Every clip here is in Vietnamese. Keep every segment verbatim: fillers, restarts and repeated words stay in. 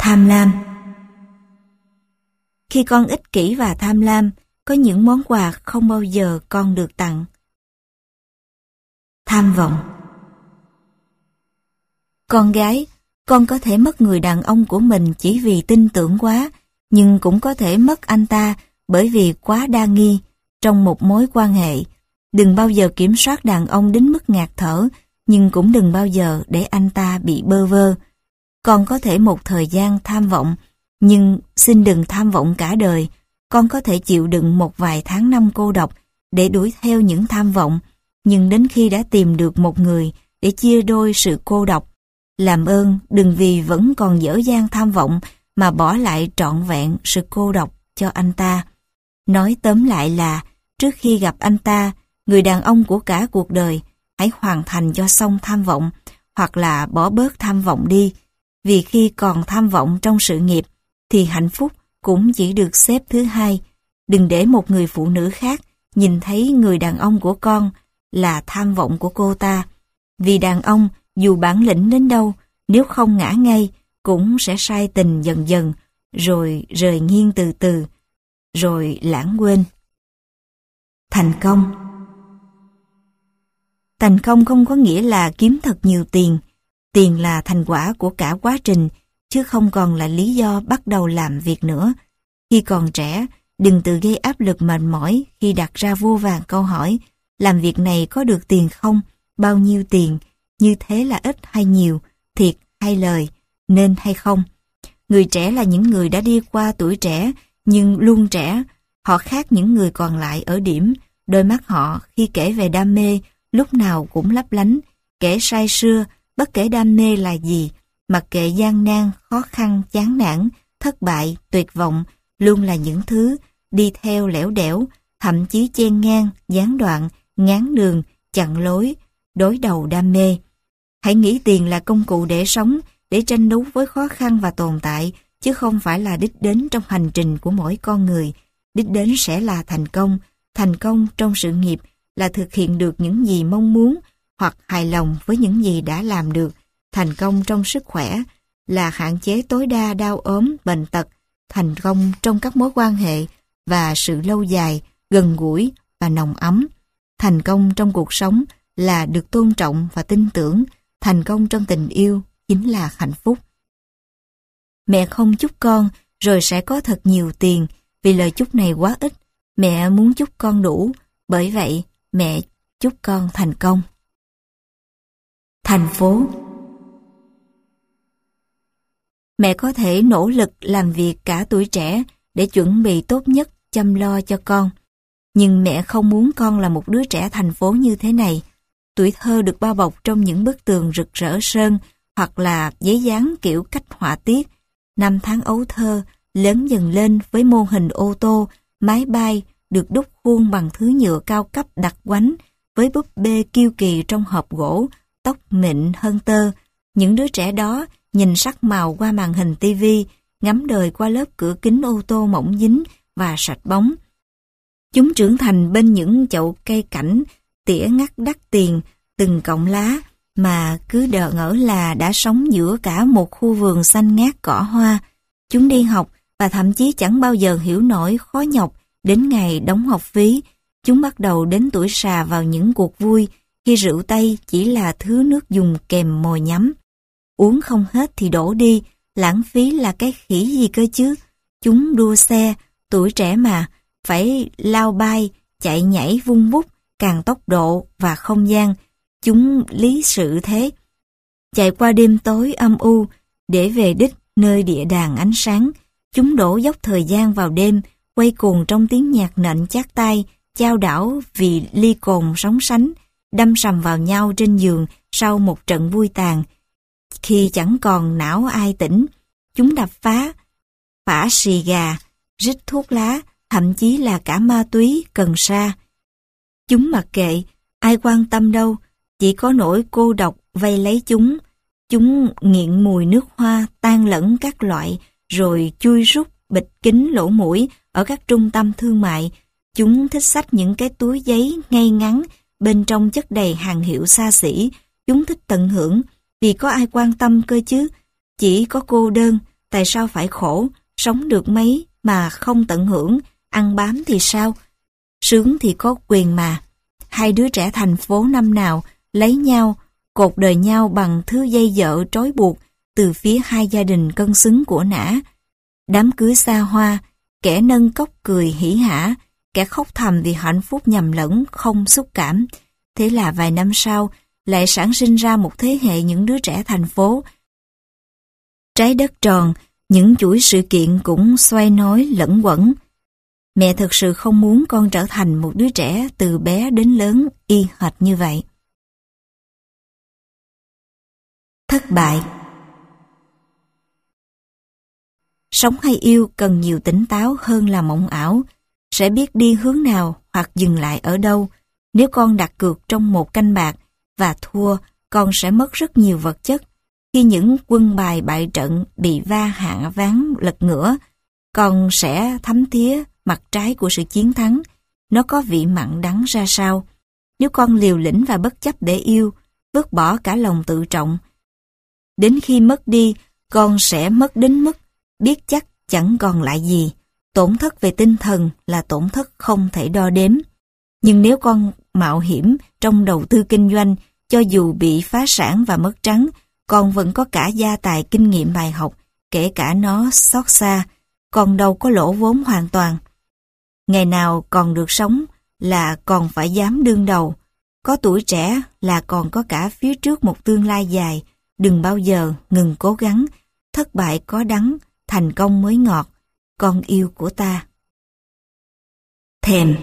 Tham lam. Khi con ích kỷ và tham lam, có những món quà không bao giờ con được tặng. Tham vọng. Con gái, con có thể mất người đàn ông của mình chỉ vì tin tưởng quá, nhưng cũng có thể mất anh ta bởi vì quá đa nghi trong một mối quan hệ. Đừng bao giờ kiểm soát đàn ông đến mức ngạt thở, nhưng cũng đừng bao giờ để anh ta bị bơ vơ. Con có thể một thời gian tham vọng, nhưng xin đừng tham vọng cả đời. Con có thể chịu đựng một vài tháng năm cô độc để đuổi theo những tham vọng, nhưng đến khi đã tìm được một người để chia đôi sự cô độc, làm ơn đừng vì vẫn còn dở dang tham vọng mà bỏ lại trọn vẹn sự cô độc cho anh ta. Nói tóm lại là, trước khi gặp anh ta, người đàn ông của cả cuộc đời, hãy hoàn thành cho xong tham vọng, hoặc là bỏ bớt tham vọng đi. Vì khi còn tham vọng trong sự nghiệp, thì hạnh phúc cũng chỉ được xếp thứ hai. Đừng để một người phụ nữ khác nhìn thấy người đàn ông của con là tham vọng của cô ta. Vì đàn ông, dù bản lĩnh đến đâu, nếu không ngã ngay, cũng sẽ sai tình dần dần, rồi rời nghiêng từ từ, rồi lãng quên. Thành công. Thành công không có nghĩa là kiếm thật nhiều tiền. Tiền là thành quả của cả quá trình, chứ không còn là lý do bắt đầu làm việc nữa. Khi còn trẻ, đừng tự gây áp lực mệt mỏi khi đặt ra vô vàn câu hỏi: làm việc này có được tiền không? Bao nhiêu tiền? Như thế là ít hay nhiều? Thiệt hay lời? Nên hay không? Người trẻ là những người đã đi qua tuổi trẻ, nhưng luôn trẻ. Họ khác những người còn lại ở điểm, đôi mắt họ khi kể về đam mê lúc nào cũng lấp lánh, kể say sưa, bất kể đam mê là gì, mặc kệ gian nan, khó khăn, chán nản, thất bại, tuyệt vọng, luôn là những thứ đi theo lẻo đẻo, thậm chí chen ngang, gián đoạn, ngáng đường, chặn lối, đối đầu đam mê. Hãy nghĩ tiền là công cụ để sống, để tranh đấu với khó khăn và tồn tại, chứ không phải là đích đến trong hành trình của mỗi con người. Đích đến sẽ là thành công. Thành công trong sự nghiệp là thực hiện được những gì mong muốn hoặc hài lòng với những gì đã làm được. Thành công trong sức khỏe là hạn chế tối đa đau ốm, bệnh tật. Thành công trong các mối quan hệ và sự lâu dài, gần gũi và nồng ấm. Thành công trong cuộc sống là được tôn trọng và tin tưởng. Thành công trong tình yêu chính là hạnh phúc. Mẹ không chúc con rồi sẽ có thật nhiều tiền, vì lời chúc này quá ít. Mẹ muốn chúc con đủ, bởi vậy mẹ chúc con thành công. Thành phố. Mẹ có thể nỗ lực làm việc cả tuổi trẻ để chuẩn bị tốt nhất chăm lo cho con. Nhưng mẹ không muốn con là một đứa trẻ thành phố như thế này. Tuổi thơ được bao bọc trong những bức tường rực rỡ sơn hoặc là giấy dán kiểu cách họa tiết. Năm tháng ấu thơ lớn dần lên với mô hình ô tô, máy bay được đúc khuôn bằng thứ nhựa cao cấp đặc quánh, với búp bê kiêu kỳ trong hộp gỗ, tóc mịn hơn tơ. Những đứa trẻ đó nhìn sắc màu qua màn hình tivi, ngắm đời qua lớp cửa kính ô tô mỏng dính và sạch bóng. Chúng trưởng thành bên những chậu cây cảnh, tỉa ngắt đắt tiền, từng cọng lá, mà cứ đờ ngỡ là đã sống giữa cả một khu vườn xanh ngát cỏ hoa. Chúng đi học và thậm chí chẳng bao giờ hiểu nổi khó nhọc đến ngày đóng học phí. Chúng bắt đầu đến tuổi sà vào những cuộc vui khi rượu Tây chỉ là thứ nước dùng kèm mồi nhắm. Uống không hết thì đổ đi, lãng phí là cái khỉ gì cơ chứ. Chúng đua xe, tuổi trẻ mà, phải lao bay, chạy nhảy vung vút, càng tốc độ và không gian. Chúng lý sự thế, chạy qua đêm tối âm u để về đích nơi địa đàng ánh sáng. Chúng đổ dốc thời gian vào đêm, quay cuồng trong tiếng nhạc nện chát tai, chao đảo vì ly cồn sóng sánh, đâm sầm vào nhau trên giường sau một trận vui tàn. Khi chẳng còn não ai tỉnh, chúng đập phá, phả xì gà, rít thuốc lá, thậm chí là cả ma túy, cần sa. Chúng mặc kệ, ai quan tâm đâu, chỉ có nỗi cô độc vây lấy chúng. Chúng nghiện mùi nước hoa tan lẫn các loại, rồi chui rút bịt kín lỗ mũi ở các trung tâm thương mại. Chúng thích xách những cái túi giấy ngay ngắn, bên trong chất đầy hàng hiệu xa xỉ. Chúng thích tận hưởng, vì có ai quan tâm cơ chứ. Chỉ có cô đơn, tại sao phải khổ, sống được mấy mà không tận hưởng, ăn bám thì sao? Sướng thì có quyền mà. Hai đứa trẻ thành phố năm nào lấy nhau, cột đời nhau bằng thứ dây dợ trói buộc từ phía hai gia đình cân xứng của nã. Đám cưới xa hoa, kẻ nâng cốc cười hỉ hả, kẻ khóc thầm vì hạnh phúc nhầm lẫn, không xúc cảm. Thế là vài năm sau, lại sản sinh ra một thế hệ những đứa trẻ thành phố. Trái đất tròn, những chuỗi sự kiện cũng xoay nối lẫn quẩn. Mẹ thực sự không muốn con trở thành một đứa trẻ từ bé đến lớn y hệt như vậy. Thất bại. Sống hay yêu cần nhiều tỉnh táo hơn là mộng ảo, sẽ biết đi hướng nào hoặc dừng lại ở đâu. Nếu con đặt cược trong một canh bạc và thua, con sẽ mất rất nhiều vật chất. Khi những quân bài bại trận bị va hạ ván lật ngửa, con sẽ thấm thía mặt trái của sự chiến thắng. Nó có vị mặn đắng ra sao. Nếu con liều lĩnh và bất chấp để yêu, vứt bỏ cả lòng tự trọng, đến khi mất đi, con sẽ mất đến mức biết chắc chẳng còn lại gì. Tổn thất về tinh thần là tổn thất không thể đo đếm. Nhưng nếu con mạo hiểm trong đầu tư kinh doanh, cho dù bị phá sản và mất trắng, con vẫn có cả gia tài kinh nghiệm bài học, kể cả nó xót xa, con đâu có lỗ vốn hoàn toàn. Ngày nào còn được sống là còn phải dám đương đầu. Có tuổi trẻ là còn có cả phía trước một tương lai dài. Đừng bao giờ ngừng cố gắng. Thất bại có đắng, thành công mới ngọt. Con yêu của ta. Thèm.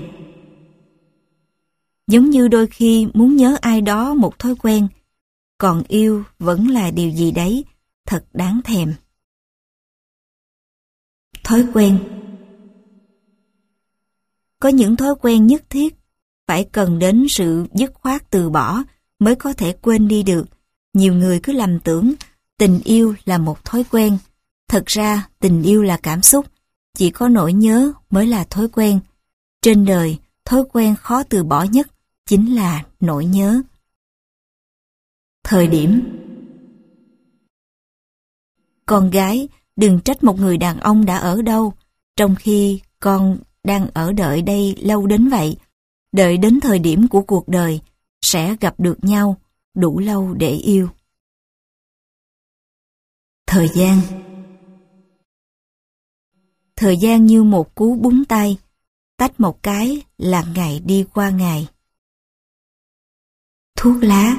Giống như đôi khi muốn nhớ ai đó một thói quen, còn yêu vẫn là điều gì đấy thật đáng thèm. Thói quen. Có những thói quen nhất thiết phải cần đến sự dứt khoát từ bỏ mới có thể quên đi được. Nhiều người cứ lầm tưởng tình yêu là một thói quen. Thật ra tình yêu là cảm xúc, chỉ có nỗi nhớ mới là thói quen. Trên đời, thói quen khó từ bỏ nhất chính là nỗi nhớ. Thời điểm. Con gái, đừng trách một người đàn ông đã ở đâu, trong khi con đang ở đợi đây lâu đến vậy. Đợi đến thời điểm của cuộc đời, sẽ gặp được nhau, đủ lâu để yêu. Thời gian. Thời gian như một cú búng tay, tách một cái là ngày đi qua ngày. Thuốc lá.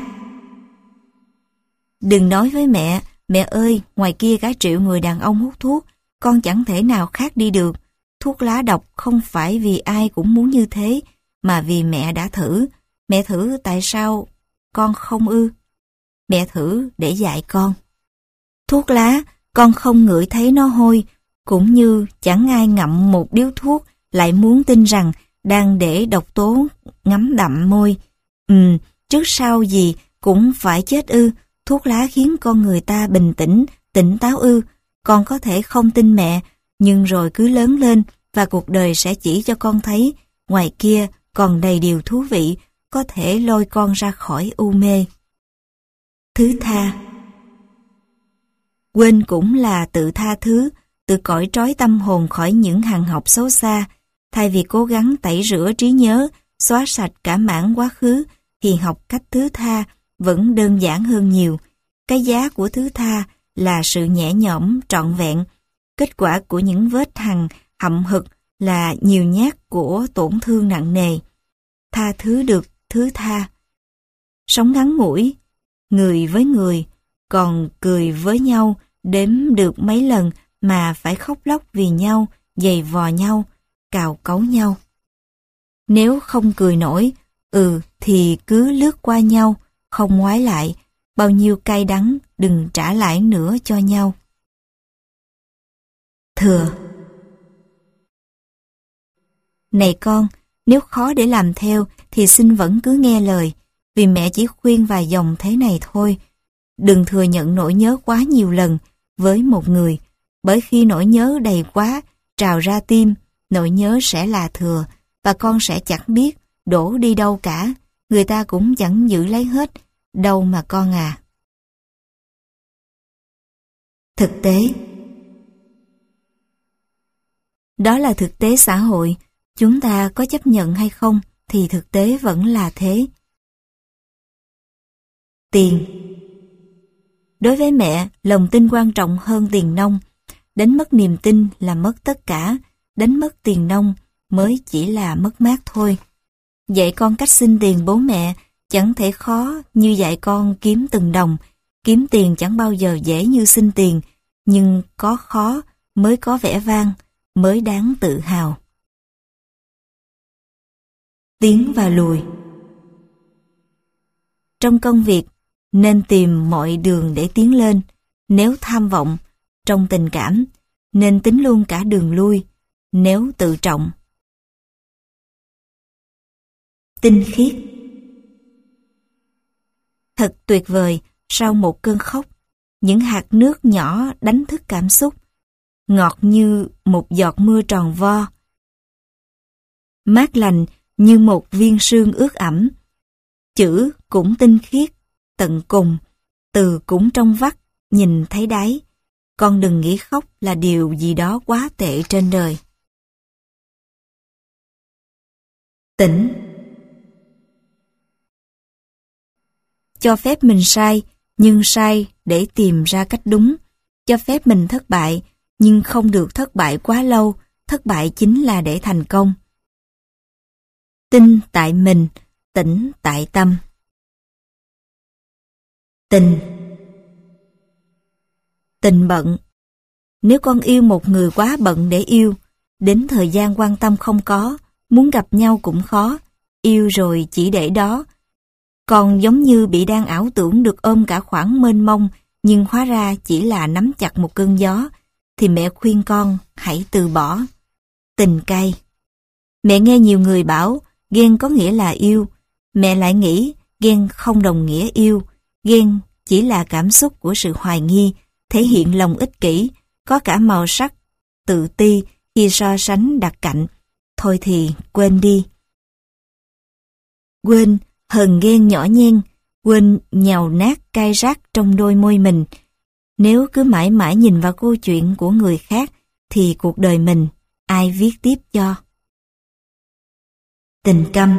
Đừng nói với mẹ, mẹ ơi, ngoài kia cả triệu người đàn ông hút thuốc, con chẳng thể nào khác đi được. Thuốc lá độc không phải vì ai cũng muốn như thế, mà vì mẹ đã thử. Mẹ thử tại sao con không ư? Mẹ thử để dạy con. Thuốc lá, con không ngửi thấy nó hôi, cũng như chẳng ai ngậm một điếu thuốc lại muốn tin rằng đang để độc tố ngấm đậm môi. Ừm, trước sau gì cũng phải chết ư? Thuốc lá khiến con người ta bình tĩnh, tỉnh táo ư? Con có thể không tin mẹ, nhưng rồi cứ lớn lên và cuộc đời sẽ chỉ cho con thấy ngoài kia còn đầy điều thú vị có thể lôi con ra khỏi u mê. Thứ tha. Quên cũng là tự tha thứ, tự cõi trói tâm hồn khỏi những hằn học xấu xa. Thay vì cố gắng tẩy rửa trí nhớ, xóa sạch cả mảng quá khứ, thì học cách thứ tha vẫn đơn giản hơn nhiều. Cái giá của thứ tha là sự nhẹ nhõm trọn vẹn. Kết quả của những vết hằn hậm hực là nhiều nhát của tổn thương nặng nề. Tha thứ được thứ tha. Sống ngắn ngủi, người với người, còn cười với nhau đếm được mấy lần mà phải khóc lóc vì nhau, giày vò nhau, cào cấu nhau. Nếu không cười nổi, ừ thì cứ lướt qua nhau, không ngoái lại, bao nhiêu cay đắng đừng trả lại nữa cho nhau. Thừa. Này con, nếu khó để làm theo thì xin vẫn cứ nghe lời, vì mẹ chỉ khuyên vài dòng thế này thôi. Đừng thừa nhận nỗi nhớ quá nhiều lần với một người, bởi khi nỗi nhớ đầy quá, trào ra tim, nỗi nhớ sẽ là thừa, và con sẽ chẳng biết đổ đi đâu cả, người ta cũng chẳng giữ lấy hết, đâu mà con à. Thực tế. Đó là thực tế xã hội, chúng ta có chấp nhận hay không thì thực tế vẫn là thế. Tiền. Đối với mẹ, lòng tin quan trọng hơn tiền nong. Đánh mất niềm tin là mất tất cả, đánh mất tiền nong mới chỉ là mất mát thôi. Dạy con cách xin tiền bố mẹ chẳng thể khó như dạy con kiếm từng đồng. Kiếm tiền chẳng bao giờ dễ như xin tiền, nhưng có khó mới có vẻ vang, mới đáng tự hào. Tiến và lùi. Trong công việc, nên tìm mọi đường để tiến lên. Nếu tham vọng, trong tình cảm, nên tính luôn cả đường lui, nếu tự trọng. Tinh khiết. Thật tuyệt vời, sau một cơn khóc, những hạt nước nhỏ đánh thức cảm xúc, ngọt như một giọt mưa tròn vo, mát lành như một viên sương ướt ẩm. Chữ cũng tinh khiết, tận cùng, từ cũng trong vắt, nhìn thấy đáy. Con đừng nghĩ khóc là điều gì đó quá tệ trên đời. Tỉnh. Cho phép mình sai, nhưng sai để tìm ra cách đúng. Cho phép mình thất bại, nhưng không được thất bại quá lâu. Thất bại chính là để thành công. Tin tại mình, tỉnh tại tâm. Tình. Tình bận. Nếu con yêu một người quá bận để yêu, đến thời gian quan tâm không có, muốn gặp nhau cũng khó, yêu rồi chỉ để đó. Còn giống như bị đang ảo tưởng được ôm cả khoảng mênh mông, nhưng hóa ra chỉ là nắm chặt một cơn gió, thì mẹ khuyên con hãy từ bỏ. Tình cay. Mẹ nghe nhiều người bảo ghen có nghĩa là yêu, mẹ lại nghĩ ghen không đồng nghĩa yêu, ghen chỉ là cảm xúc của sự hoài nghi, thể hiện lòng ích kỷ, có cả màu sắc, tự ti khi so sánh đặt cạnh. Thôi thì quên đi. Quên hờn ghen nhỏ nhen, quên nhàu nát cay rát trong đôi môi mình. Nếu cứ mãi mãi nhìn vào câu chuyện của người khác, thì cuộc đời mình ai viết tiếp cho? Tình câm.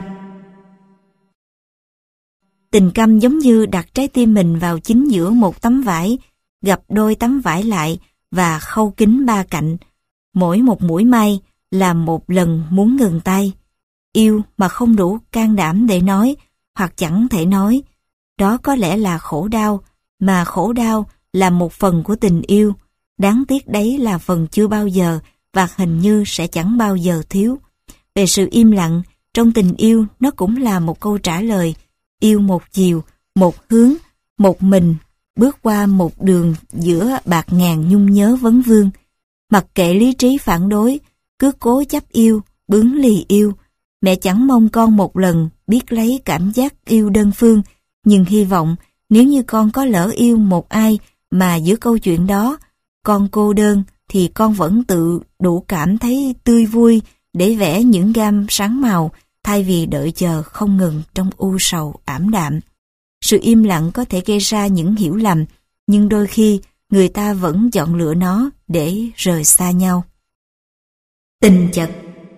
Tình câm giống như đặt trái tim mình vào chính giữa một tấm vải, gặp đôi tấm vải lại và khâu kín ba cạnh. Mỗi một mũi may là một lần muốn ngừng tay. Yêu mà không đủ can đảm để nói, hoặc chẳng thể nói. Đó có lẽ là khổ đau, mà khổ đau là một phần của tình yêu. Đáng tiếc đấy là phần chưa bao giờ và hình như sẽ chẳng bao giờ thiếu. Về sự im lặng, trong tình yêu nó cũng là một câu trả lời. Yêu một chiều, một hướng, một mình, bước qua một đường giữa bạt ngàn nhung nhớ vấn vương. Mặc kệ lý trí phản đối, cứ cố chấp yêu, bướng lì yêu. Mẹ chẳng mong con một lần biết lấy cảm giác yêu đơn phương, nhưng hy vọng nếu như con có lỡ yêu một ai mà giữa câu chuyện đó con cô đơn, thì con vẫn tự đủ cảm thấy tươi vui để vẽ những gam sáng màu, thay vì đợi chờ không ngừng trong u sầu ảm đạm. Sự im lặng có thể gây ra những hiểu lầm, nhưng đôi khi người ta vẫn chọn lựa nó để rời xa nhau. Tình chật.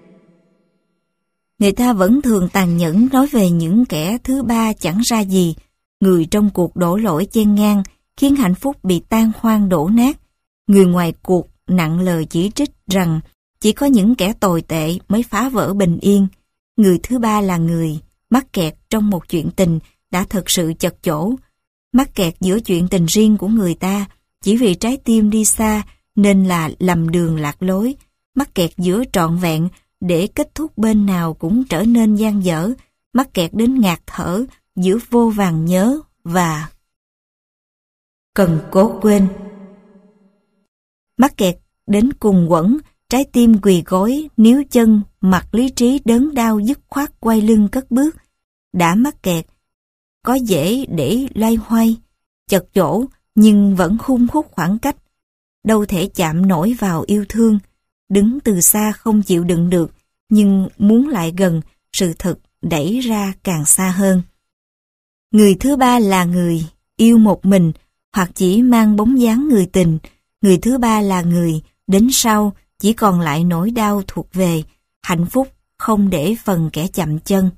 Người ta vẫn thường tàn nhẫn nói về những kẻ thứ ba chẳng ra gì, người trong cuộc đổ lỗi chen ngang, khiến hạnh phúc bị tan hoang đổ nát. Người ngoài cuộc nặng lời chỉ trích rằng chỉ có những kẻ tồi tệ mới phá vỡ bình yên. Người thứ ba là người mắc kẹt trong một chuyện tình đã thật sự chật chỗ, mắc kẹt giữa chuyện tình riêng của người ta, chỉ vì trái tim đi xa nên là lầm đường lạc lối, mắc kẹt giữa trọn vẹn để kết thúc bên nào cũng trở nên dang dở, mắc kẹt đến ngạt thở giữa vô vàn nhớ và cần cố quên. Mắc kẹt đến cùng quẫn, trái tim quỳ gối, níu chân, mặt lý trí đớn đau dứt khoát quay lưng cất bước. Đã mắc kẹt, có dễ để loay hoay, chật chỗ nhưng vẫn khung khúc khoảng cách. Đâu thể chạm nổi vào yêu thương, đứng từ xa không chịu đựng được, nhưng muốn lại gần, sự thật đẩy ra càng xa hơn. Người thứ ba là người yêu một mình, hoặc chỉ mang bóng dáng người tình. Người thứ ba là người đến sau chỉ còn lại nỗi đau thuộc về, hạnh phúc không để phần kẻ chậm chân.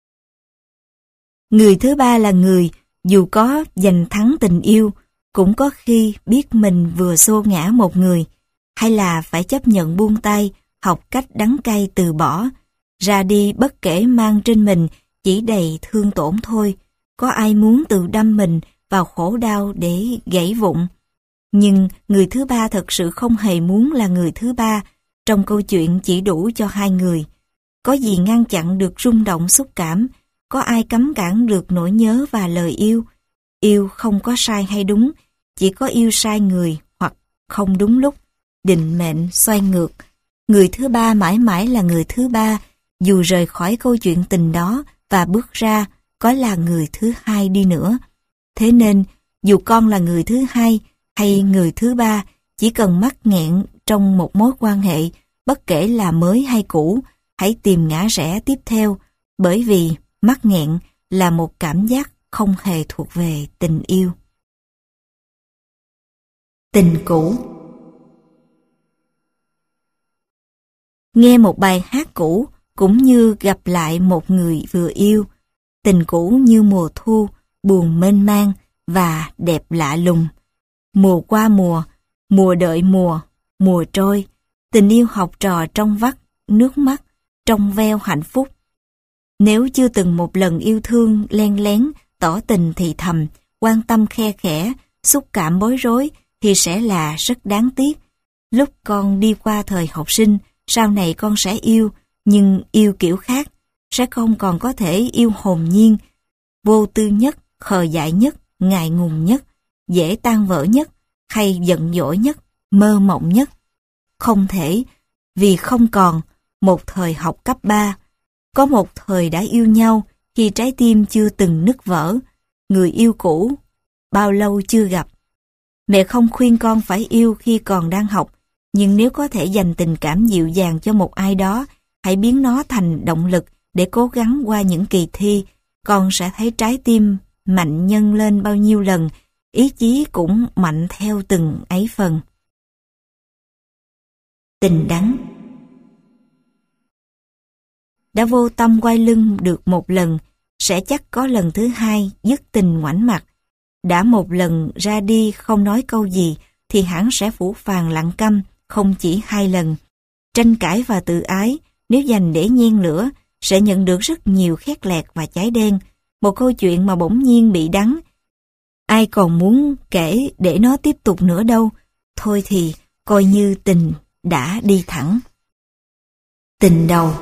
Người thứ ba là người, dù có giành thắng tình yêu, cũng có khi biết mình vừa xô ngã một người, hay là phải chấp nhận buông tay, học cách đắng cay từ bỏ, ra đi bất kể mang trên mình chỉ đầy thương tổn thôi. Có ai muốn tự đâm mình vào khổ đau để gãy vụn? Nhưng người thứ ba thật sự không hề muốn là người thứ ba, trong câu chuyện chỉ đủ cho hai người. Có gì ngăn chặn được rung động xúc cảm? Có ai cấm cản được nỗi nhớ và lời yêu? Yêu không có sai hay đúng, chỉ có yêu sai người hoặc không đúng lúc, định mệnh xoay ngược. Người thứ ba mãi mãi là người thứ ba, dù rời khỏi câu chuyện tình đó và bước ra có là người thứ hai đi nữa. Thế nên, dù con là người thứ hai hay người thứ ba, chỉ cần mắc nghẹn trong một mối quan hệ, bất kể là mới hay cũ, hãy tìm ngã rẽ tiếp theo, bởi vì mắc nghẹn là một cảm giác không hề thuộc về tình yêu. Tình cũ. Nghe một bài hát cũ cũng như gặp lại một người vừa yêu. Tình cũ như mùa thu, buồn mênh mang và đẹp lạ lùng. Mùa qua mùa, mùa đợi mùa, mùa trôi, tình yêu học trò trong vắt, nước mắt, trong veo hạnh phúc. Nếu chưa từng một lần yêu thương len lén, tỏ tình thì thầm, quan tâm khe khẽ, xúc cảm bối rối thì sẽ là rất đáng tiếc. Lúc con đi qua thời học sinh, sau này con sẽ yêu, nhưng yêu kiểu khác, sẽ không còn có thể yêu hồn nhiên, vô tư nhất, khờ dại nhất, ngại ngùng nhất, dễ tan vỡ nhất, hay giận dỗi nhất, mơ mộng nhất. Không thể, vì không còn một thời học cấp ba, có một thời đã yêu nhau khi trái tim chưa từng nứt vỡ, người yêu cũ, bao lâu chưa gặp. Mẹ không khuyên con phải yêu khi còn đang học, nhưng nếu có thể dành tình cảm dịu dàng cho một ai đó, hãy biến nó thành động lực để cố gắng qua những kỳ thi, con sẽ thấy trái tim mạnh nhân lên bao nhiêu lần, ý chí cũng mạnh theo từng ấy phần. Tình đắng. Đã vô tâm quay lưng được một lần, sẽ chắc có lần thứ hai dứt tình ngoảnh mặt. Đã một lần ra đi không nói câu gì, thì hẳn sẽ phủ phàng lặng câm, không chỉ hai lần. Tranh cãi và tự ái, nếu dành để nhen lửa, sẽ nhận được rất nhiều khét lẹt và cháy đen. Một câu chuyện mà bỗng nhiên bị đắng. Ai còn muốn kể để nó tiếp tục nữa đâu. Thôi thì coi như tình đã đi thẳng. Tình đầu.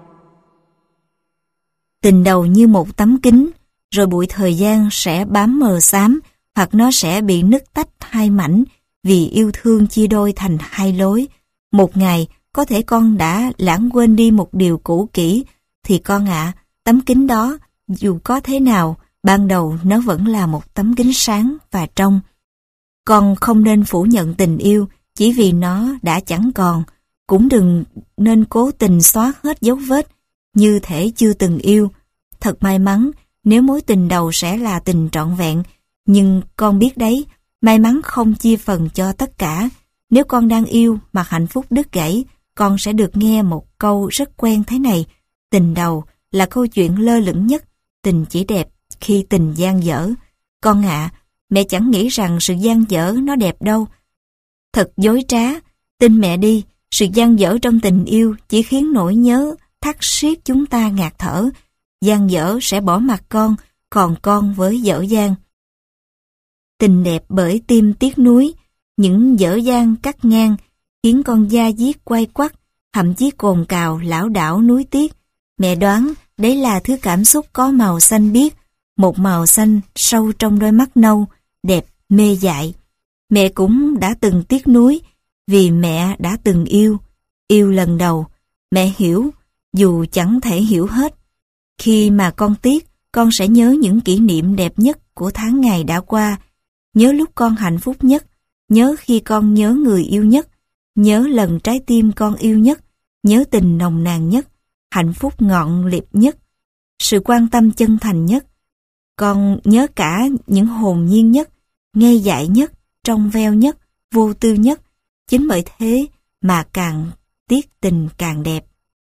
Tình đầu như một tấm kính, rồi bụi thời gian sẽ bám mờ xám, hoặc nó sẽ bị nứt tách hai mảnh, vì yêu thương chia đôi thành hai lối. Một ngày, có thể con đã lãng quên đi một điều cũ kỹ, thì con ạ, tấm kính đó, dù có thế nào, ban đầu nó vẫn là một tấm kính sáng và trong. Con không nên phủ nhận tình yêu chỉ vì nó đã chẳng còn, cũng đừng nên cố tình xóa hết dấu vết, như thể chưa từng yêu. Thật may mắn nếu mối tình đầu sẽ là tình trọn vẹn, nhưng con biết đấy, may mắn không chia phần cho tất cả. Nếu con đang yêu mà hạnh phúc đứt gãy, con sẽ được nghe một câu rất quen thế này: tình đầu là câu chuyện lơ lửng nhất, tình chỉ đẹp khi tình dang dở. Con ạ, à, mẹ chẳng nghĩ rằng sự dang dở nó đẹp đâu. Thật dối trá, tin mẹ đi, sự dang dở trong tình yêu chỉ khiến nỗi nhớ thắt siết chúng ta ngạt thở. Dang dở sẽ bỏ mặc con, còn con với dở dang. Tình đẹp bởi tim tiếc nuối, những dở dang cắt ngang, khiến con da diết quay quắt, thậm chí cồn cào lảo đảo nuối tiếc. Mẹ đoán đấy là thứ cảm xúc có màu xanh biếc, một màu xanh sâu trong đôi mắt nâu, đẹp mê dại. Mẹ cũng đã từng tiếc nuối, vì mẹ đã từng yêu, yêu lần đầu. Mẹ hiểu, dù chẳng thể hiểu hết. Khi mà con tiếc, con sẽ nhớ những kỷ niệm đẹp nhất của tháng ngày đã qua, nhớ lúc con hạnh phúc nhất, nhớ khi con nhớ người yêu nhất, nhớ lần trái tim con yêu nhất, nhớ tình nồng nàn nhất, hạnh phúc ngọn liệt nhất, sự quan tâm chân thành nhất. Con nhớ cả những hồn nhiên nhất, ngây dại nhất, trong veo nhất, vô tư nhất. Chính bởi thế mà càng tiết tình càng đẹp.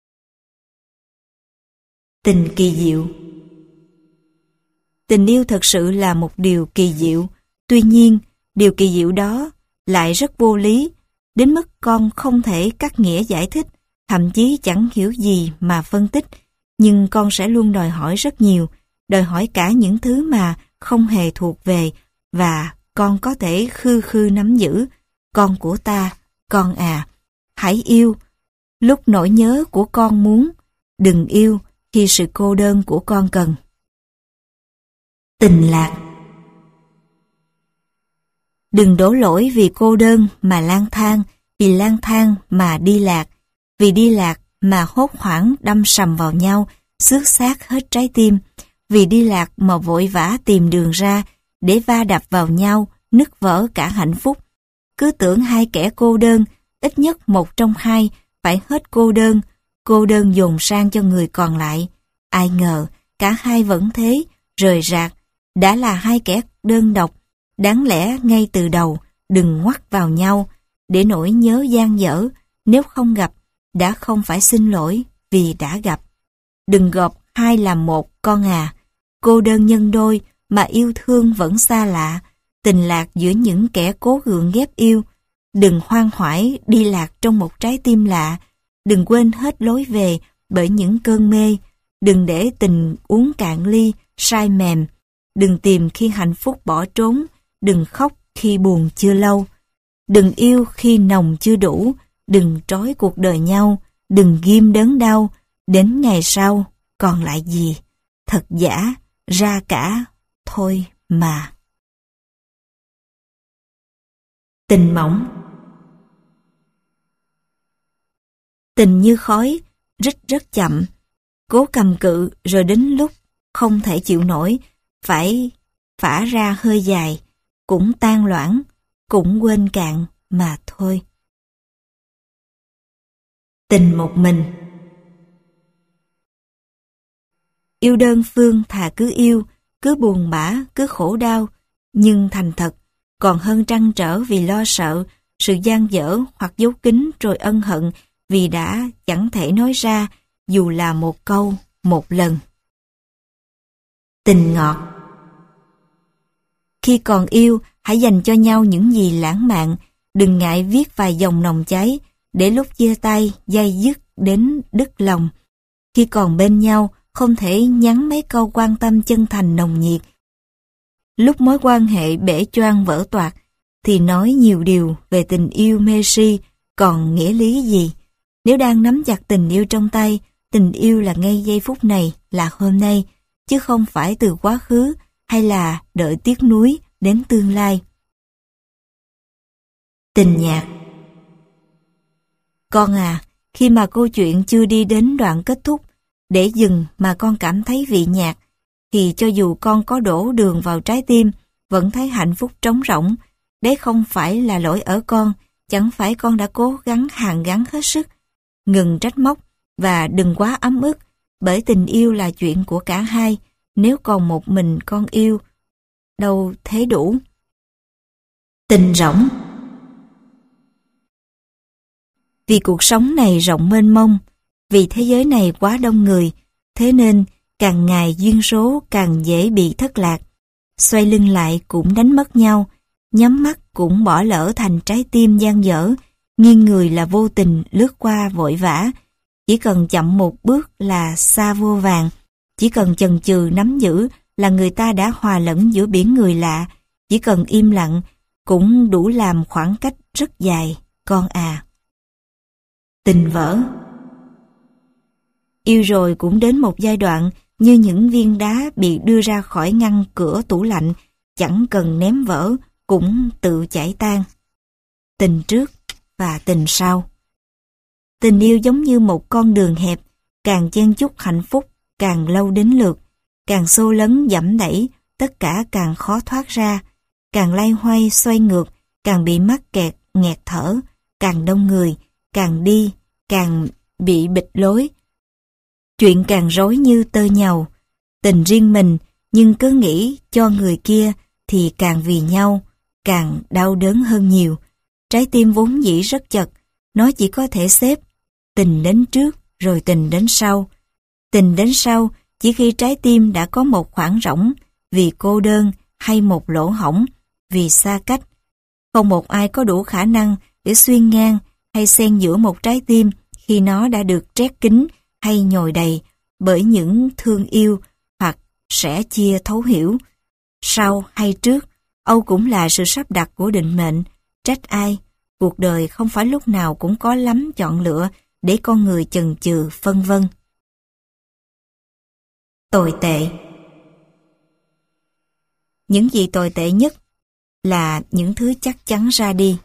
Tình kỳ diệu. Tình yêu thật sự là một điều kỳ diệu, tuy nhiên, điều kỳ diệu đó lại rất vô lý, đến mức con không thể cắt nghĩa giải thích, thậm chí chẳng hiểu gì mà phân tích, nhưng con sẽ luôn đòi hỏi rất nhiều, đòi hỏi cả những thứ mà không hề thuộc về, và con có thể khư khư nắm giữ. Con của ta, con à, hãy yêu, lúc nỗi nhớ của con muốn, đừng yêu khi sự cô đơn của con cần. Tình lạc. Đừng đổ lỗi vì cô đơn mà lang thang, vì lang thang mà đi lạc, vì đi lạc mà hốt hoảng đâm sầm vào nhau, xước xác hết trái tim, vì đi lạc mà vội vã tìm đường ra để va đập vào nhau, nứt vỡ cả hạnh phúc. Cứ tưởng hai kẻ cô đơn, ít nhất một trong hai phải hết cô đơn, cô đơn dồn sang cho người còn lại. Ai ngờ, cả hai vẫn thế, rời rạc, đã là hai kẻ đơn độc. Đáng lẽ ngay từ đầu, đừng ngoắt vào nhau, để nỗi nhớ dang dở, nếu không gặp, đã không phải xin lỗi vì đã gặp. Đừng gộp hai làm một, con à, cô đơn nhân đôi mà yêu thương vẫn xa lạ, tình lạc giữa những kẻ cố gượng ghép yêu. Đừng hoang hoải đi lạc trong một trái tim lạ, đừng quên hết lối về bởi những cơn mê, đừng để tình uống cạn ly, sai mềm, đừng tìm khi hạnh phúc bỏ trốn, đừng khóc khi buồn chưa lâu, đừng yêu khi nồng chưa đủ, đừng trói cuộc đời nhau, đừng ghim đớn đau, đến ngày sau còn lại gì, thật giả, ra cả, thôi mà. Tình mỏng. Tình như khói, rít rất chậm, cố cầm cự rồi đến lúc không thể chịu nổi, phải phả ra hơi dài, cũng tan loãng, cũng quên cạn mà thôi. Tình một mình. Yêu đơn phương thà cứ yêu, cứ buồn bã, cứ khổ đau, nhưng thành thật, còn hơn trăn trở vì lo sợ, sự gian dở hoặc giấu kín rồi ân hận vì đã chẳng thể nói ra dù là một câu, một lần. Tình ngọt. Khi còn yêu, hãy dành cho nhau những gì lãng mạn, đừng ngại viết vài dòng nồng cháy, để lúc chia tay, day dứt đến đứt lòng. Khi còn bên nhau, không thể nhắn mấy câu quan tâm chân thành nồng nhiệt. Lúc mối quan hệ bể choang vỡ toạc, thì nói nhiều điều về tình yêu mê si, còn nghĩa lý gì? Nếu đang nắm chặt tình yêu trong tay, tình yêu là ngay giây phút này, là hôm nay, chứ không phải từ quá khứ, hay là đợi tiếc nuối đến tương lai. Tình nhạc. Con à, khi mà câu chuyện chưa đi đến đoạn kết thúc, để dừng mà con cảm thấy vị nhạc, thì cho dù con có đổ đường vào trái tim, vẫn thấy hạnh phúc trống rỗng. Đấy không phải là lỗi ở con, chẳng phải con đã cố gắng hàn gắn hết sức. Ngừng trách móc và đừng quá ấm ức, bởi tình yêu là chuyện của cả hai, nếu còn một mình con yêu, đâu thế đủ. Tình rỗng. Vì cuộc sống này rộng mênh mông, vì thế giới này quá đông người, thế nên càng ngày duyên số càng dễ bị thất lạc. Xoay lưng lại cũng đánh mất nhau, nhắm mắt cũng bỏ lỡ thành trái tim dang dở, nghiêng người là vô tình lướt qua vội vã. Chỉ cần chậm một bước là xa vô vàng, chỉ cần chần chừ nắm giữ là người ta đã hòa lẫn giữa biển người lạ, chỉ cần im lặng cũng đủ làm khoảng cách rất dài, con à. Tình vỡ. Yêu rồi cũng đến một giai đoạn như những viên đá bị đưa ra khỏi ngăn cửa tủ lạnh, chẳng cần ném vỡ cũng tự chảy tan. Tình trước và tình sau. Tình yêu giống như một con đường hẹp, càng chen chúc hạnh phúc càng lâu đến lượt, càng xô lấn dẫm đẩy, tất cả càng khó thoát ra, càng lay hoay xoay ngược, càng bị mắc kẹt, nghẹt thở, càng đông người, càng đi, càng bị bịt lối. Chuyện càng rối như tơ nhầu, tình riêng mình nhưng cứ nghĩ cho người kia thì càng vì nhau, càng đau đớn hơn nhiều. Trái tim vốn dĩ rất chật, nó chỉ có thể xếp tình đến trước rồi tình đến sau. Tình đến sau chỉ khi trái tim đã có một khoảng rỗng vì cô đơn hay một lỗ hổng vì xa cách. Không một ai có đủ khả năng để xuyên ngang hay xen giữa một trái tim khi nó đã được trét kín hay nhồi đầy bởi những thương yêu hoặc sẻ chia thấu hiểu. Sau hay trước, Âu cũng là sự sắp đặt của định mệnh. Trách ai? Cuộc đời không phải lúc nào cũng có lắm chọn lựa để con người chần chừ phân vân. Tồi tệ. Những gì tồi tệ nhất là những thứ chắc chắn ra đi.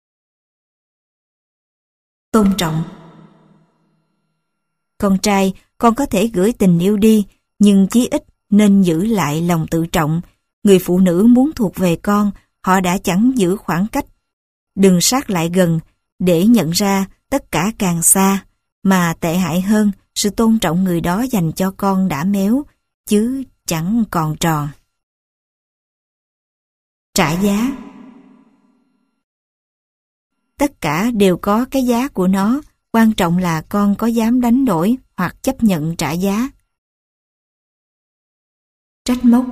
Tôn trọng. Con trai, con có thể gửi tình yêu đi, nhưng chí ít nên giữ lại lòng tự trọng. Người phụ nữ muốn thuộc về con, họ đã chẳng giữ khoảng cách. Đừng sát lại gần để nhận ra tất cả càng xa, mà tệ hại hơn, sự tôn trọng người đó dành cho con đã méo, chứ chẳng còn tròn. Trả giá. Tất cả đều có cái giá của nó, quan trọng là con có dám đánh đổi hoặc chấp nhận trả giá. Trách móc.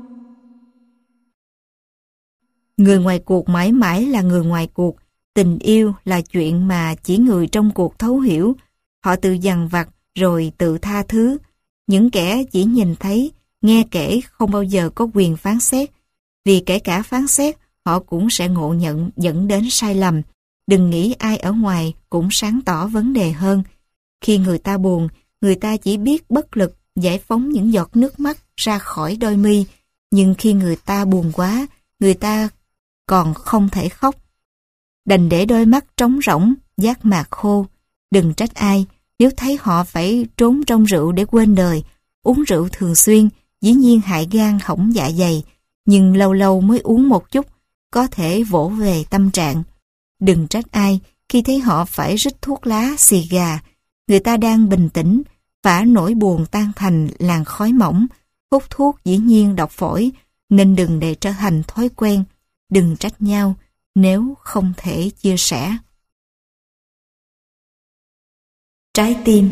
Người ngoài cuộc mãi mãi là người ngoài cuộc. Tình yêu là chuyện mà chỉ người trong cuộc thấu hiểu. Họ tự dằn vặt rồi tự tha thứ. Những kẻ chỉ nhìn thấy, nghe kể không bao giờ có quyền phán xét. Vì kể cả phán xét, họ cũng sẽ ngộ nhận dẫn đến sai lầm. Đừng nghĩ ai ở ngoài cũng sáng tỏ vấn đề hơn. Khi người ta buồn, người ta chỉ biết bất lực giải phóng những giọt nước mắt ra khỏi đôi mi. Nhưng khi người ta buồn quá, người ta còn không thể khóc. Đành để đôi mắt trống rỗng, giác mạc khô. Đừng trách ai nếu thấy họ phải trốn trong rượu để quên đời. Uống rượu thường xuyên, dĩ nhiên hại gan hỏng dạ dày, nhưng lâu lâu mới uống một chút, có thể vỗ về tâm trạng. Đừng trách ai khi thấy họ phải rít thuốc lá, xì gà. Người ta đang bình tĩnh, phả nỗi buồn tan thành làn khói mỏng. Hút thuốc dĩ nhiên độc phổi, nên đừng để trở thành thói quen. Đừng trách nhau nếu không thể chia sẻ. Trái tim.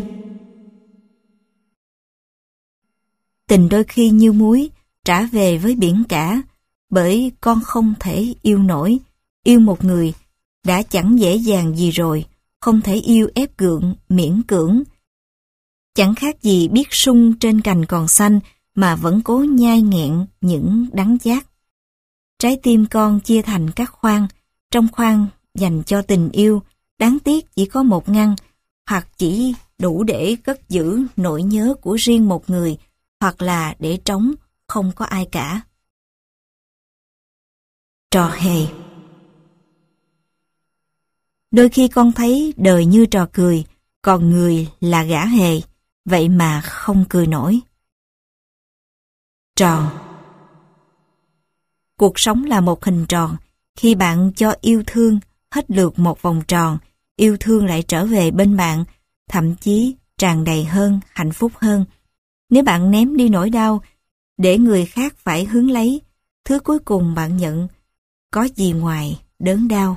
Tình đôi khi như muối trả về với biển cả, bởi con không thể yêu nổi. Yêu một người đã chẳng dễ dàng gì rồi, không thể yêu ép gượng, miễn cưỡng. Chẳng khác gì biết sung trên cành còn xanh mà vẫn cố nhai nghẹn những đắng chát. Trái tim con chia thành các khoang, trong khoang dành cho tình yêu, đáng tiếc chỉ có một ngăn, hoặc chỉ đủ để cất giữ nỗi nhớ của riêng một người, hoặc là để trống, không có ai cả. Trò hề. Đôi khi con thấy đời như trò cười, còn người là gã hề, vậy mà không cười nổi. Tròn. Cuộc sống là một hình tròn, khi bạn cho yêu thương hết lượt một vòng tròn, yêu thương lại trở về bên bạn, thậm chí tràn đầy hơn, hạnh phúc hơn. Nếu bạn ném đi nỗi đau, để người khác phải hướng lấy, thứ cuối cùng bạn nhận có gì ngoài đớn đau.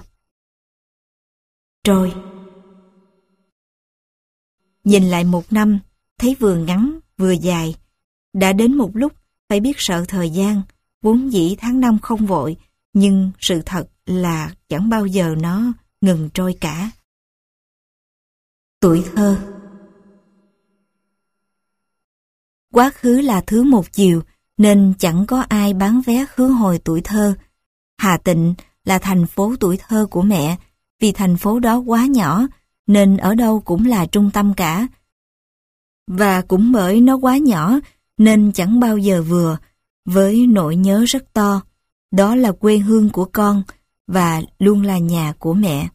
Trôi. Nhìn lại một năm, thấy vừa ngắn vừa dài. Đã đến một lúc phải biết sợ thời gian, vốn dĩ tháng năm không vội, nhưng sự thật là chẳng bao giờ nó ngừng trôi cả. Tuổi thơ. Quá khứ là thứ một chiều, nên chẳng có ai bán vé khứ hồi tuổi thơ. Hà Tịnh là thành phố tuổi thơ của mẹ, vì thành phố đó quá nhỏ, nên ở đâu cũng là trung tâm cả. Và cũng bởi nó quá nhỏ, nên chẳng bao giờ vừa, với nỗi nhớ rất to. Đó là quê hương của con, và luôn là nhà của mẹ.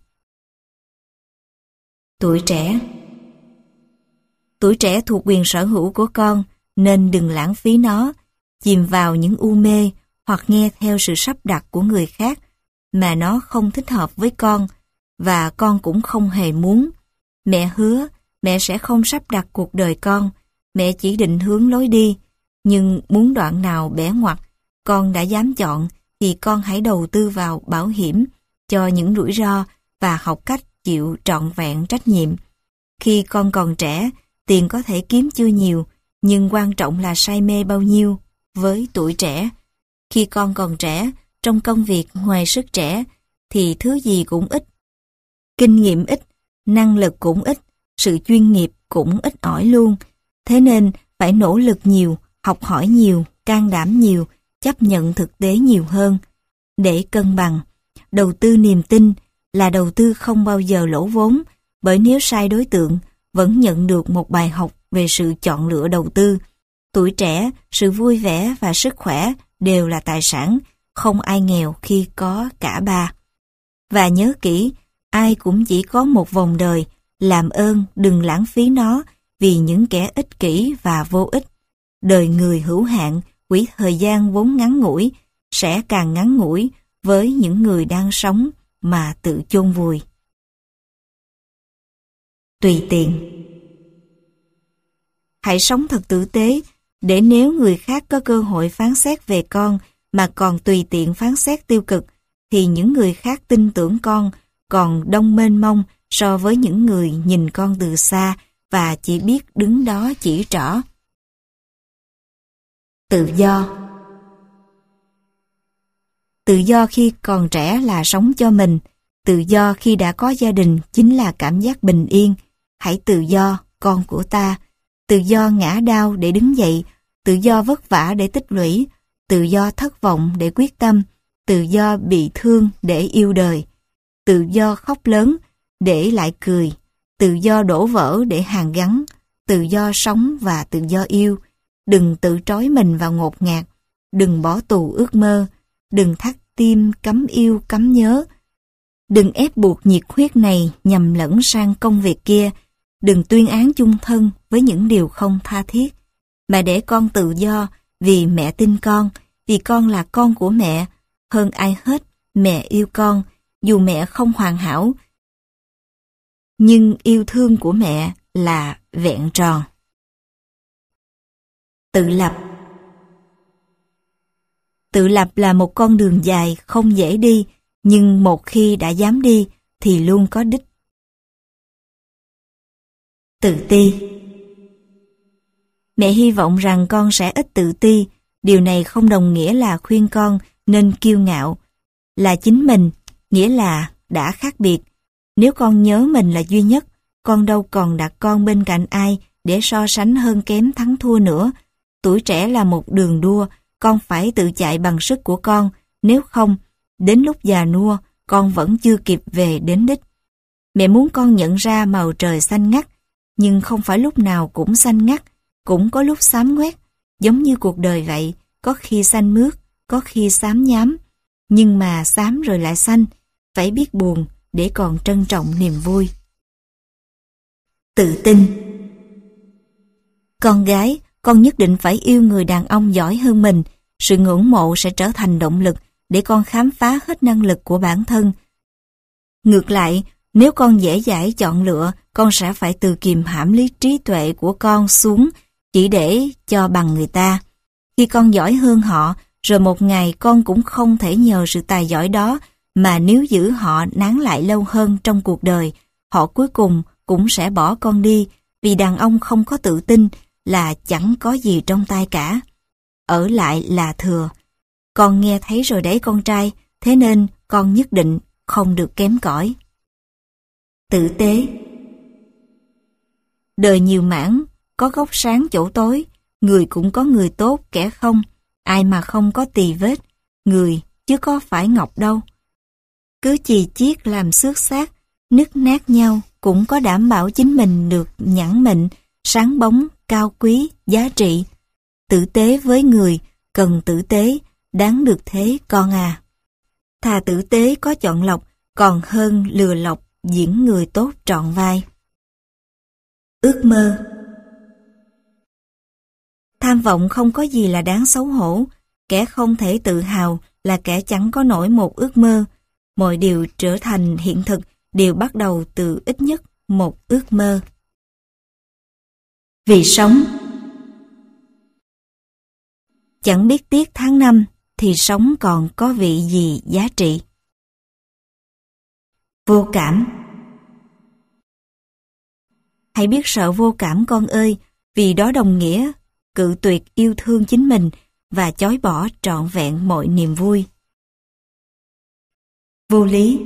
Tuổi trẻ. Tuổi trẻ thuộc quyền sở hữu của con, nên đừng lãng phí nó, chìm vào những u mê hoặc nghe theo sự sắp đặt của người khác mà nó không thích hợp với con, và con cũng không hề muốn. Mẹ hứa mẹ sẽ không sắp đặt cuộc đời con, mẹ chỉ định hướng lối đi, nhưng muốn đoạn nào bẻ ngoặt, con đã dám chọn thì con hãy đầu tư vào bảo hiểm cho những rủi ro và học cách chịu trọn vẹn trách nhiệm. Khi con còn trẻ, tiền có thể kiếm chưa nhiều, nhưng quan trọng là say mê bao nhiêu với tuổi trẻ. Khi con còn trẻ, trong công việc ngoài sức trẻ, thì thứ gì cũng ít. Kinh nghiệm ít, năng lực cũng ít, sự chuyên nghiệp cũng ít ỏi luôn. Thế nên phải nỗ lực nhiều, học hỏi nhiều, can đảm nhiều, chấp nhận thực tế nhiều hơn. Để cân bằng, đầu tư niềm tin là đầu tư không bao giờ lỗ vốn, bởi nếu sai đối tượng, vẫn nhận được một bài học về sự chọn lựa đầu tư. Tuổi trẻ, sự vui vẻ và sức khỏe đều là tài sản, không ai nghèo khi có cả ba. Và nhớ kỹ, ai cũng chỉ có một vòng đời, làm ơn đừng lãng phí nó vì những kẻ ích kỷ và vô ích. Đời người hữu hạn, quỹ thời gian vốn ngắn ngủi, sẽ càng ngắn ngủi với những người đang sống mà tự chôn vùi. Tùy tiện. Hãy sống thật tử tế, để nếu người khác có cơ hội phán xét về con mà còn tùy tiện phán xét tiêu cực, thì những người khác tin tưởng con còn đông mênh mông so với những người nhìn con từ xa và chỉ biết đứng đó chỉ trỏ. Tự do. Tự do khi còn trẻ là sống cho mình, tự do khi đã có gia đình chính là cảm giác bình yên. Hãy tự do, con của ta, tự do ngã đau để đứng dậy, tự do vất vả để tích lũy, tự do thất vọng để quyết tâm, tự do bị thương để yêu đời, tự do khóc lớn để lại cười, tự do đổ vỡ để hàn gắn, tự do sống và tự do yêu. Đừng tự trói mình vào ngột ngạt, đừng bỏ tù ước mơ, đừng thắt tim cấm yêu cấm nhớ. Đừng ép buộc nhiệt huyết này nhầm lẫn sang công việc kia, đừng tuyên án chung thân với những điều không tha thiết, mà để con tự do vì mẹ tin con, vì con là con của mẹ. Hơn ai hết, mẹ yêu con, dù mẹ không hoàn hảo, nhưng yêu thương của mẹ là vẹn tròn. Tự lập. Tự lập là một con đường dài không dễ đi, nhưng một khi đã dám đi thì luôn có đích. Tự ti. Mẹ hy vọng rằng con sẽ ít tự ti. Điều này không đồng nghĩa là khuyên con nên kiêu ngạo. Là chính mình, nghĩa là đã khác biệt. Nếu con nhớ mình là duy nhất, con đâu còn đặt con bên cạnh ai để so sánh hơn kém thắng thua nữa. Tuổi trẻ là một đường đua, con phải tự chạy bằng sức của con. Nếu không, đến lúc già nua, con vẫn chưa kịp về đến đích. Mẹ muốn con nhận ra màu trời xanh ngắt, nhưng không phải lúc nào cũng xanh ngắt, cũng có lúc xám ngoét, giống như cuộc đời vậy, có khi xanh mướt, có khi xám nhám, nhưng mà xám rồi lại xanh, phải biết buồn để còn trân trọng niềm vui. Tự tin. Con gái, con nhất định phải yêu người đàn ông giỏi hơn mình, sự ngưỡng mộ sẽ trở thành động lực để con khám phá hết năng lực của bản thân. Ngược lại, nếu con dễ dãi chọn lựa, con sẽ phải từ kìm hãm lý trí tuệ của con xuống chỉ để cho bằng người ta. Khi con giỏi hơn họ, rồi một ngày con cũng không thể nhờ sự tài giỏi đó mà níu giữ họ nán lại lâu hơn trong cuộc đời, họ cuối cùng cũng sẽ bỏ con đi, vì đàn ông không có tự tin là chẳng có gì trong tay cả. Ở lại là thừa. Con nghe thấy rồi đấy con trai, thế nên con nhất định không được kém cỏi. Tử tế. Đời nhiều mảng, có góc sáng chỗ tối, người cũng có người tốt kẻ không, ai mà không có tì vết, người chứ có phải ngọc đâu. Cứ chì chiết làm xước xác, nứt nát nhau cũng có đảm bảo chính mình được nhẵn mịn, sáng bóng, cao quý, giá trị. Tử tế với người, cần tử tế, đáng được thế con à. Thà tử tế có chọn lọc, còn hơn lừa lọc diễn người tốt trọn vai. Ước mơ. Tham vọng không có gì là đáng xấu hổ, kẻ không thể tự hào là kẻ chẳng có nổi một ước mơ. Mọi điều trở thành hiện thực đều bắt đầu từ ít nhất một ước mơ. Vì sống. Chẳng biết tiếc tháng năm thì sống còn có vị gì giá trị. Vô cảm. Hãy biết sợ vô cảm con ơi, vì đó đồng nghĩa cự tuyệt yêu thương chính mình và chối bỏ trọn vẹn mọi niềm vui. Vô lý.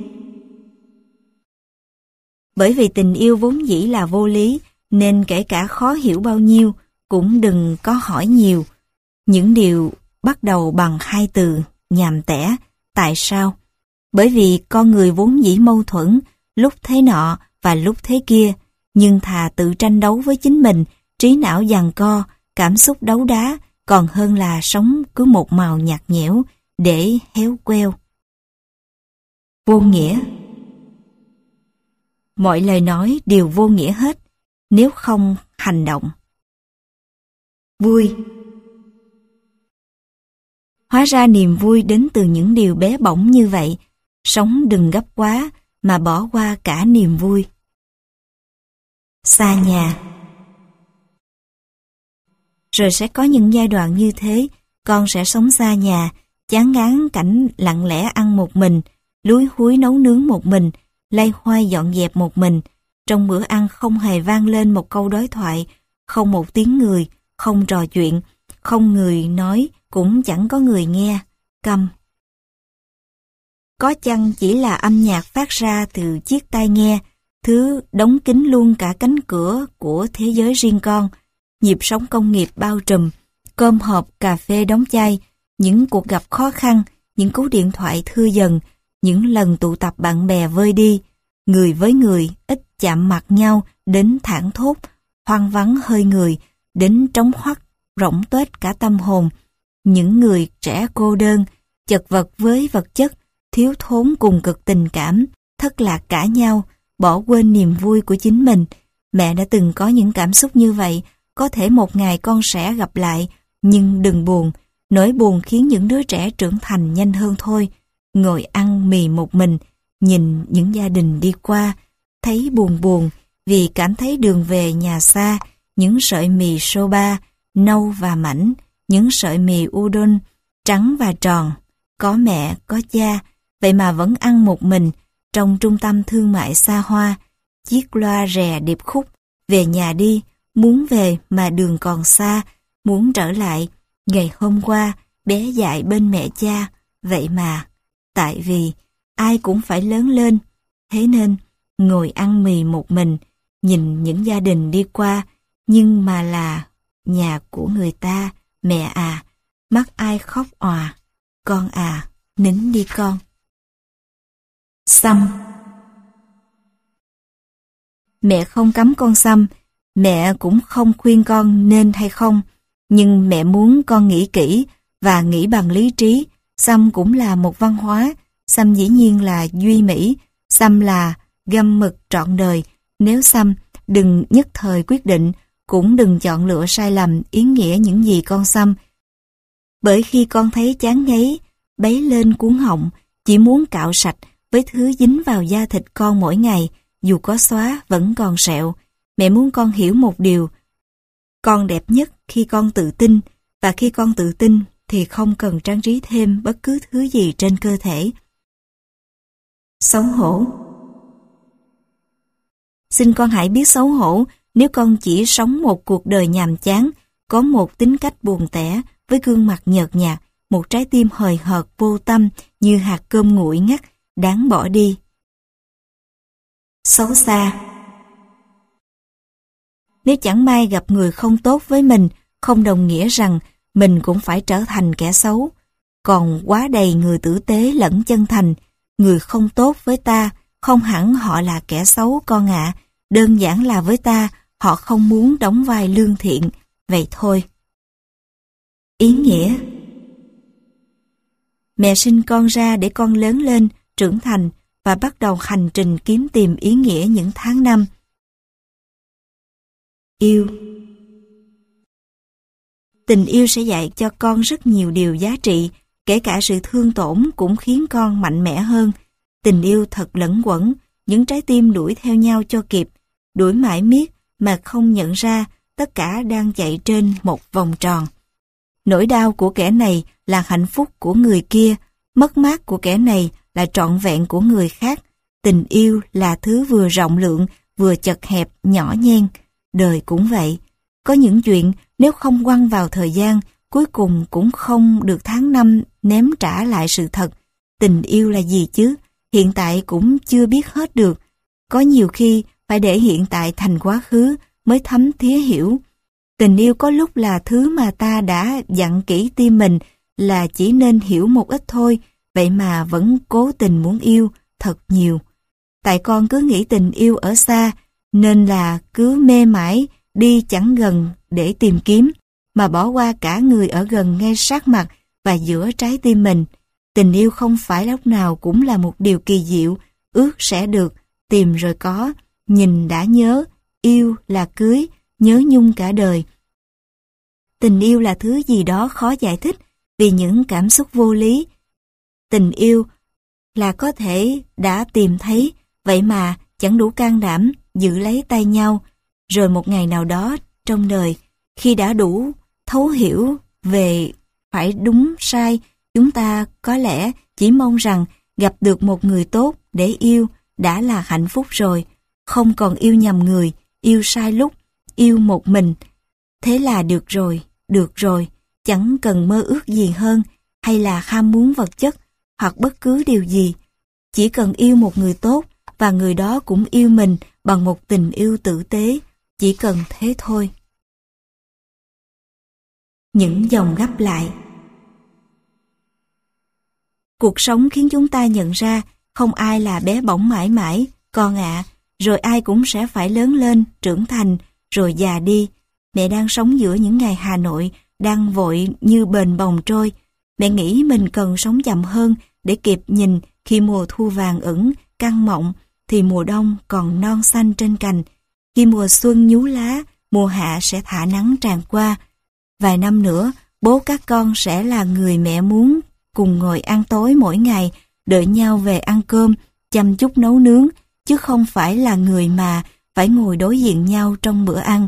Bởi vì tình yêu vốn dĩ là vô lý, nên kể cả khó hiểu bao nhiêu, cũng đừng có hỏi nhiều. Những điều bắt đầu bằng hai từ nhàm tẻ. Tại sao? Bởi vì con người vốn dĩ mâu thuẫn, lúc thế nọ và lúc thế kia, nhưng thà tự tranh đấu với chính mình, trí não giằng co, cảm xúc đấu đá, còn hơn là sống cứ một màu nhạt nhẽo để héo queo. Vô nghĩa. Mọi lời nói đều vô nghĩa hết, nếu không hành động. Vui. Hóa ra niềm vui đến từ những điều bé bỏng như vậy. Sống đừng gấp quá mà bỏ qua cả niềm vui. Xa nhà. Rồi sẽ có những giai đoạn như thế, con sẽ sống xa nhà, chán ngán cảnh lặng lẽ ăn một mình, lúi húi nấu nướng một mình, loay hoay dọn dẹp một mình. Trong bữa ăn không hề vang lên một câu đối thoại, không một tiếng người, không trò chuyện, không người nói, cũng chẳng có người nghe, câm. Có chăng chỉ là âm nhạc phát ra từ chiếc tai nghe, thứ đóng kín luôn cả cánh cửa của thế giới riêng con, nhịp sống công nghiệp bao trùm, cơm hộp, cà phê đóng chai, những cuộc gặp khó khăn, những cú điện thoại thưa dần, những lần tụ tập bạn bè vơi đi, người với người ít chạm mặt nhau đến thảng thốt, hoang vắng hơi người, đến trống hoắt, rỗng tuếch cả tâm hồn. Những người trẻ cô đơn, chật vật với vật chất, thiếu thốn cùng cực tình cảm, thất lạc cả nhau, bỏ quên niềm vui của chính mình. Mẹ đã từng có những cảm xúc như vậy, có thể một ngày con sẽ gặp lại, nhưng đừng buồn, nỗi buồn khiến những đứa trẻ trưởng thành nhanh hơn thôi. Ngồi ăn mì một mình, nhìn những gia đình đi qua, thấy buồn buồn vì cảm thấy đường về nhà xa, những sợi mì soba, nâu và mảnh, những sợi mì udon, trắng và tròn, có mẹ, có cha, vậy mà vẫn ăn một mình, trong trung tâm thương mại xa hoa, chiếc loa rè điệp khúc, về nhà đi, muốn về mà đường còn xa, muốn trở lại, ngày hôm qua, bé dại bên mẹ cha, vậy mà, tại vì, ai cũng phải lớn lên, thế nên, ngồi ăn mì một mình, nhìn những gia đình đi qua, nhưng mà là nhà của người ta, mẹ à, mắt ai khóc òa, con à, nín đi con. Xăm. Mẹ không cấm con xăm, mẹ cũng không khuyên con nên hay không, nhưng mẹ muốn con nghĩ kỹ và nghĩ bằng lý trí. Xăm cũng là một văn hóa, xăm dĩ nhiên là duy mỹ, xăm là găm mực trọn đời. Nếu xăm, đừng nhất thời quyết định, cũng đừng chọn lựa sai lầm ý nghĩa những gì con xăm. Bởi khi con thấy chán ngấy, bấy lên cuống họng, chỉ muốn cạo sạch với thứ dính vào da thịt con mỗi ngày, dù có xóa vẫn còn sẹo. Mẹ muốn con hiểu một điều, con đẹp nhất khi con tự tin, và khi con tự tin thì không cần trang trí thêm bất cứ thứ gì trên cơ thể. Xấu hổ. Xin con hãy biết xấu hổ nếu con chỉ sống một cuộc đời nhàm chán, có một tính cách buồn tẻ, với gương mặt nhợt nhạt, một trái tim hời hợt vô tâm như hạt cơm nguội ngắt, đáng bỏ đi. Xấu xa. Nếu chẳng may gặp người không tốt với mình, không đồng nghĩa rằng mình cũng phải trở thành kẻ xấu. Còn quá đầy người tử tế lẫn chân thành, người không tốt với ta, không hẳn họ là kẻ xấu con ạ, à. Đơn giản là với ta, họ không muốn đóng vai lương thiện, vậy thôi. Ý nghĩa. Mẹ sinh con ra để con lớn lên, trưởng thành và bắt đầu hành trình kiếm tìm ý nghĩa những tháng năm. Yêu. Tình yêu sẽ dạy cho con rất nhiều điều giá trị, kể cả sự thương tổn cũng khiến con mạnh mẽ hơn. Tình yêu thật lẫn quẩn, những trái tim đuổi theo nhau cho kịp, đuổi mãi miết mà không nhận ra tất cả đang chạy trên một vòng tròn. Nỗi đau của kẻ này là hạnh phúc của người kia, mất mát của kẻ này là trọn vẹn của người khác. Tình yêu là thứ vừa rộng lượng vừa chật hẹp, nhỏ nhen. Đời cũng vậy. Có những chuyện nếu không quăng vào thời gian, cuối cùng cũng không được tháng năm ném trả lại sự thật. Tình yêu là gì chứ? Hiện tại cũng chưa biết hết được. Có nhiều khi phải để hiện tại thành quá khứ mới thấm thía hiểu. Tình yêu có lúc là thứ mà ta đã dặn kỹ tim mình là chỉ nên hiểu một ít thôi, vậy mà vẫn cố tình muốn yêu thật nhiều. Tại con cứ nghĩ tình yêu ở xa, nên là cứ mê mải đi chẳng gần để tìm kiếm, mà bỏ qua cả người ở gần ngay sát mặt và giữa trái tim mình. Tình yêu không phải lúc nào cũng là một điều kỳ diệu, ước sẽ được, tìm rồi có, nhìn đã nhớ, yêu là cưới, nhớ nhung cả đời. Tình yêu là thứ gì đó khó giải thích vì những cảm xúc vô lý. Tình yêu là có thể đã tìm thấy, vậy mà chẳng đủ can đảm giữ lấy tay nhau. Rồi một ngày nào đó trong đời, khi đã đủ thấu hiểu về phải đúng sai, chúng ta có lẽ chỉ mong rằng gặp được một người tốt để yêu đã là hạnh phúc rồi. Không còn yêu nhầm người, yêu sai lúc, yêu một mình. Thế là được rồi, được rồi, chẳng cần mơ ước gì hơn hay là ham muốn vật chất hoặc bất cứ điều gì. Chỉ cần yêu một người tốt và người đó cũng yêu mình bằng một tình yêu tử tế, chỉ cần thế thôi. Những dòng gấp lại. Cuộc sống khiến chúng ta nhận ra không ai là bé bỏng mãi mãi, con ạ, rồi ai cũng sẽ phải lớn lên, trưởng thành, rồi già đi. Mẹ đang sống giữa những ngày Hà Nội đang vội như bềnh bồng trôi. Mẹ nghĩ mình cần sống chậm hơn để kịp nhìn khi mùa thu vàng ửng, căng mọng, thì mùa đông còn non xanh trên cành. Khi mùa xuân nhú lá, mùa hạ sẽ thả nắng tràn qua. Vài năm nữa, bố các con sẽ là người mẹ muốn cùng ngồi ăn tối mỗi ngày, đợi nhau về ăn cơm, chăm chút nấu nướng, chứ không phải là người mà phải ngồi đối diện nhau trong bữa ăn.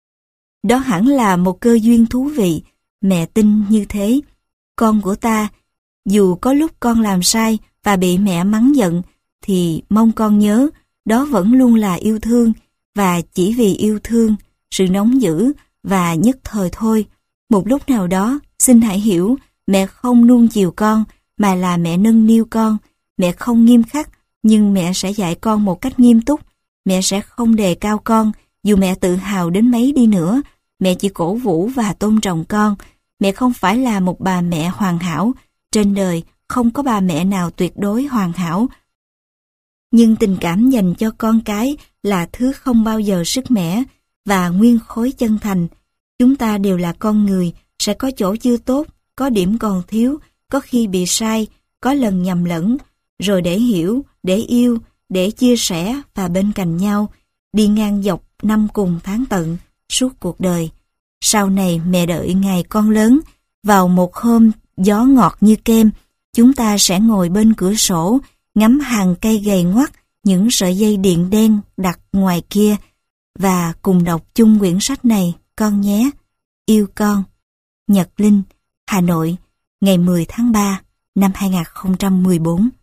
Đó hẳn là một cơ duyên thú vị, mẹ tin như thế. Con của ta, dù có lúc con làm sai và bị mẹ mắng giận, thì mong con nhớ, đó vẫn luôn là yêu thương, và chỉ vì yêu thương, sự nóng dữ và nhất thời thôi. Một lúc nào đó, xin hãy hiểu, mẹ không nuông chiều con, mà là mẹ nâng niu con. Mẹ không nghiêm khắc, nhưng mẹ sẽ dạy con một cách nghiêm túc. Mẹ sẽ không đề cao con, dù mẹ tự hào đến mấy đi nữa. Mẹ chỉ cổ vũ và tôn trọng con. Mẹ không phải là một bà mẹ hoàn hảo. Trên đời không có bà mẹ nào tuyệt đối hoàn hảo. Nhưng tình cảm dành cho con cái là thứ không bao giờ sứt mẻ và nguyên khối chân thành. Chúng ta đều là con người, sẽ có chỗ chưa tốt, có điểm còn thiếu, có khi bị sai, có lần nhầm lẫn, rồi để hiểu, để yêu, để chia sẻ và bên cạnh nhau, đi ngang dọc năm cùng tháng tận, suốt cuộc đời. Sau này mẹ đợi ngày con lớn, vào một hôm gió ngọt như kem, chúng ta sẽ ngồi bên cửa sổ, ngắm hàng cây gầy ngoắt, những sợi dây điện đen đặt ngoài kia, và cùng đọc chung quyển sách này, con nhé. Yêu con. Nhật Linh, Hà Nội, ngày mười tháng ba năm hai nghìn không trăm mười bốn.